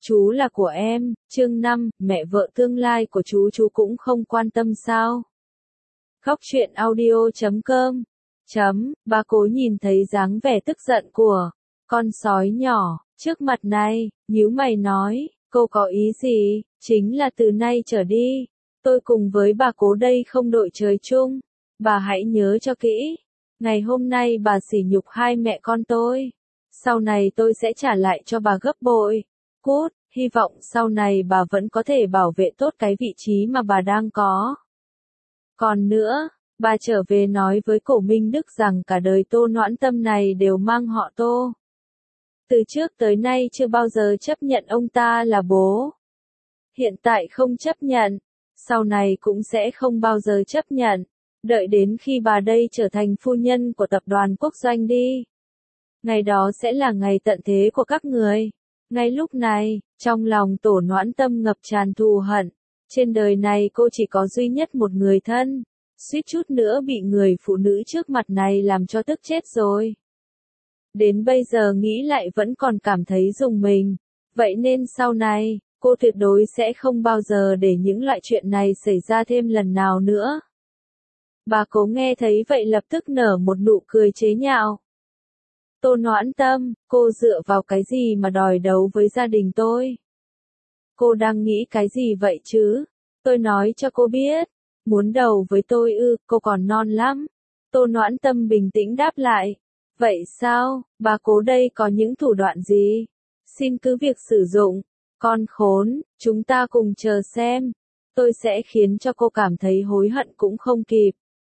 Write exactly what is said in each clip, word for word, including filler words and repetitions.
Chú là của em, chương năm, mẹ vợ tương lai của chú chú cũng không quan tâm sao? Khóc chuyện audio chấm com chấm, bà cố nhìn thấy dáng vẻ tức giận của con sói nhỏ trước mặt này, nhíu mày nói, cô có ý gì? Chính là từ nay trở đi, tôi cùng với bà cố đây không đội trời chung. Bà hãy nhớ cho kỹ, ngày hôm nay bà sỉ nhục hai mẹ con tôi, sau này tôi sẽ trả lại cho bà gấp bội. Cút, hy vọng sau này bà vẫn có thể bảo vệ tốt cái vị trí mà bà đang có. Còn nữa, bà trở về nói với Cổ Minh Đức rằng cả đời Tô Noãn Tâm này đều mang họ Tô. Từ trước tới nay chưa bao giờ chấp nhận ông ta là bố. Hiện tại không chấp nhận, sau này cũng sẽ không bao giờ chấp nhận, đợi đến khi bà đây trở thành phu nhân của tập đoàn Quốc Doanh đi. Ngày đó sẽ là ngày tận thế của các người. Ngay lúc này, trong lòng Tổ Noãn Tâm ngập tràn thù hận. Trên đời này cô chỉ có duy nhất một người thân, suýt chút nữa bị người phụ nữ trước mặt này làm cho tức chết rồi. Đến bây giờ nghĩ lại vẫn còn cảm thấy rùng mình. Vậy nên sau này, cô tuyệt đối sẽ không bao giờ để những loại chuyện này xảy ra thêm lần nào nữa. Bà cố nghe thấy vậy lập tức nở một nụ cười chế nhạo. Tô Noãn Tâm, cô dựa vào cái gì mà đòi đấu với gia đình tôi? Cô đang nghĩ cái gì vậy chứ? Tôi nói cho cô biết, muốn đấu với tôi ư, cô còn non lắm. Tô Noãn Tâm bình tĩnh đáp lại. Vậy sao, bà cố đây có những thủ đoạn gì? Xin cứ việc sử dụng. Con khốn, chúng ta cùng chờ xem. Tôi sẽ khiến cho cô cảm thấy hối hận cũng không kịp.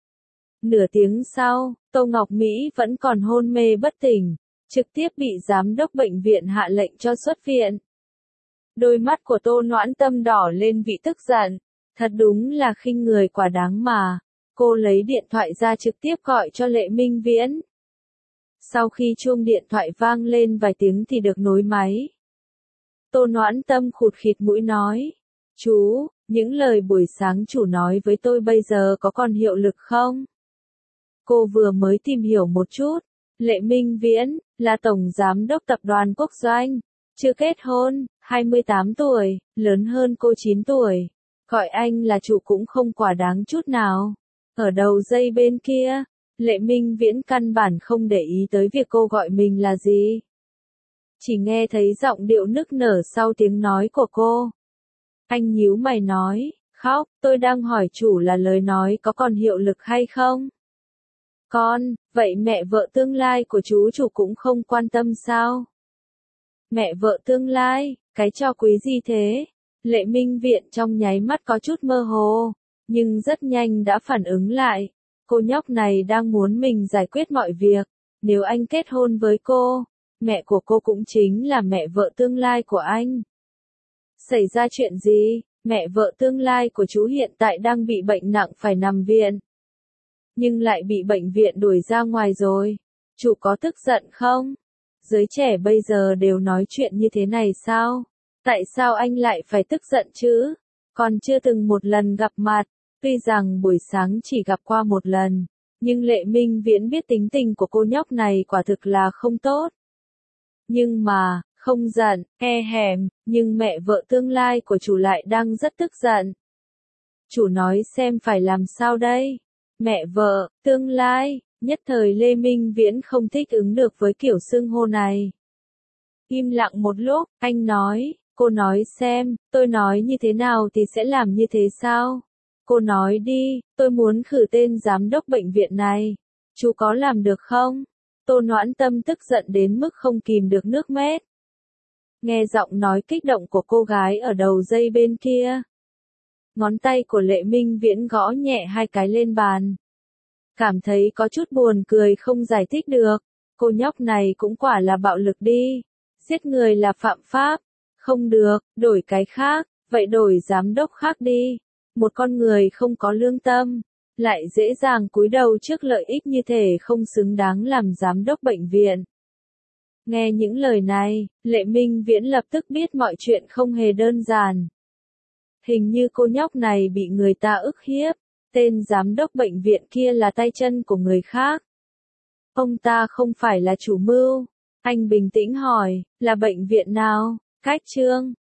Nửa tiếng sau, Tô Ngọc Mỹ vẫn còn hôn mê bất tỉnh, trực tiếp bị giám đốc bệnh viện hạ lệnh cho xuất viện. Đôi mắt của Tô Noãn Tâm đỏ lên vì tức giận, thật đúng là khinh người quá đáng mà. Cô lấy điện thoại ra trực tiếp gọi cho Lệ Minh Viễn. Sau khi chuông điện thoại vang lên vài tiếng thì được nối máy. Tô Noãn Tâm khụt khịt mũi nói, chú, những lời buổi sáng chủ nói với tôi bây giờ có còn hiệu lực không? Cô vừa mới tìm hiểu một chút, Lệ Minh Viễn, là tổng giám đốc tập đoàn Quốc Doanh, chưa kết hôn, hai mươi tám tuổi, lớn hơn cô chín tuổi. Gọi anh là chủ cũng không quá đáng chút nào. Ở đầu dây bên kia, Lệ Minh Viễn căn bản không để ý tới việc cô gọi mình là gì. Chỉ nghe thấy giọng điệu nức nở sau tiếng nói của cô. Anh nhíu mày nói, khóc, tôi đang hỏi chủ là lời nói có còn hiệu lực hay không? Con, vậy mẹ vợ tương lai của chú chủ cũng không quan tâm sao? Mẹ vợ tương lai, cái trò quý gì thế? Lệ Minh Viễn trong nháy mắt có chút mơ hồ, nhưng rất nhanh đã phản ứng lại. Cô nhóc này đang muốn mình giải quyết mọi việc. Nếu anh kết hôn với cô, mẹ của cô cũng chính là mẹ vợ tương lai của anh. Xảy ra chuyện gì? Mẹ vợ tương lai của chú hiện tại đang bị bệnh nặng phải nằm viện. Nhưng lại bị bệnh viện đuổi ra ngoài rồi. Chủ có tức giận không? Giới trẻ bây giờ đều nói chuyện như thế này sao? Tại sao anh lại phải tức giận chứ? Còn chưa từng một lần gặp mặt. Tuy rằng buổi sáng chỉ gặp qua một lần, nhưng Lệ Minh Viễn biết tính tình của cô nhóc này quả thực là không tốt. Nhưng mà, không giận, e hèm, nhưng mẹ vợ tương lai của chủ lại đang rất tức giận. Chủ nói xem phải làm sao đây? Mẹ vợ, tương lai, nhất thời Lê Minh Viễn không thích ứng được với kiểu xưng hô này. Im lặng một lúc, anh nói, cô nói xem, tôi nói như thế nào thì sẽ làm như thế sao? Cô nói đi, tôi muốn khử tên giám đốc bệnh viện này. Chú có làm được không? Tô Noãn Tâm tức giận đến mức không kìm được nước mét. Nghe giọng nói kích động của cô gái ở đầu dây bên kia. Ngón tay của Lệ Minh Viễn gõ nhẹ hai cái lên bàn. Cảm thấy có chút buồn cười không giải thích được. Cô nhóc này cũng quả là bạo lực đi. Giết người là phạm pháp. Không được, đổi cái khác, vậy đổi giám đốc khác đi. Một con người không có lương tâm, lại dễ dàng cúi đầu trước lợi ích như thể không xứng đáng làm giám đốc bệnh viện. Nghe những lời này, Lệ Minh Viễn lập tức biết mọi chuyện không hề đơn giản. Hình như cô nhóc này bị người ta ức hiếp, tên giám đốc bệnh viện kia là tay chân của người khác. Ông ta không phải là chủ mưu. Anh bình tĩnh hỏi, là bệnh viện nào? Cách Trương,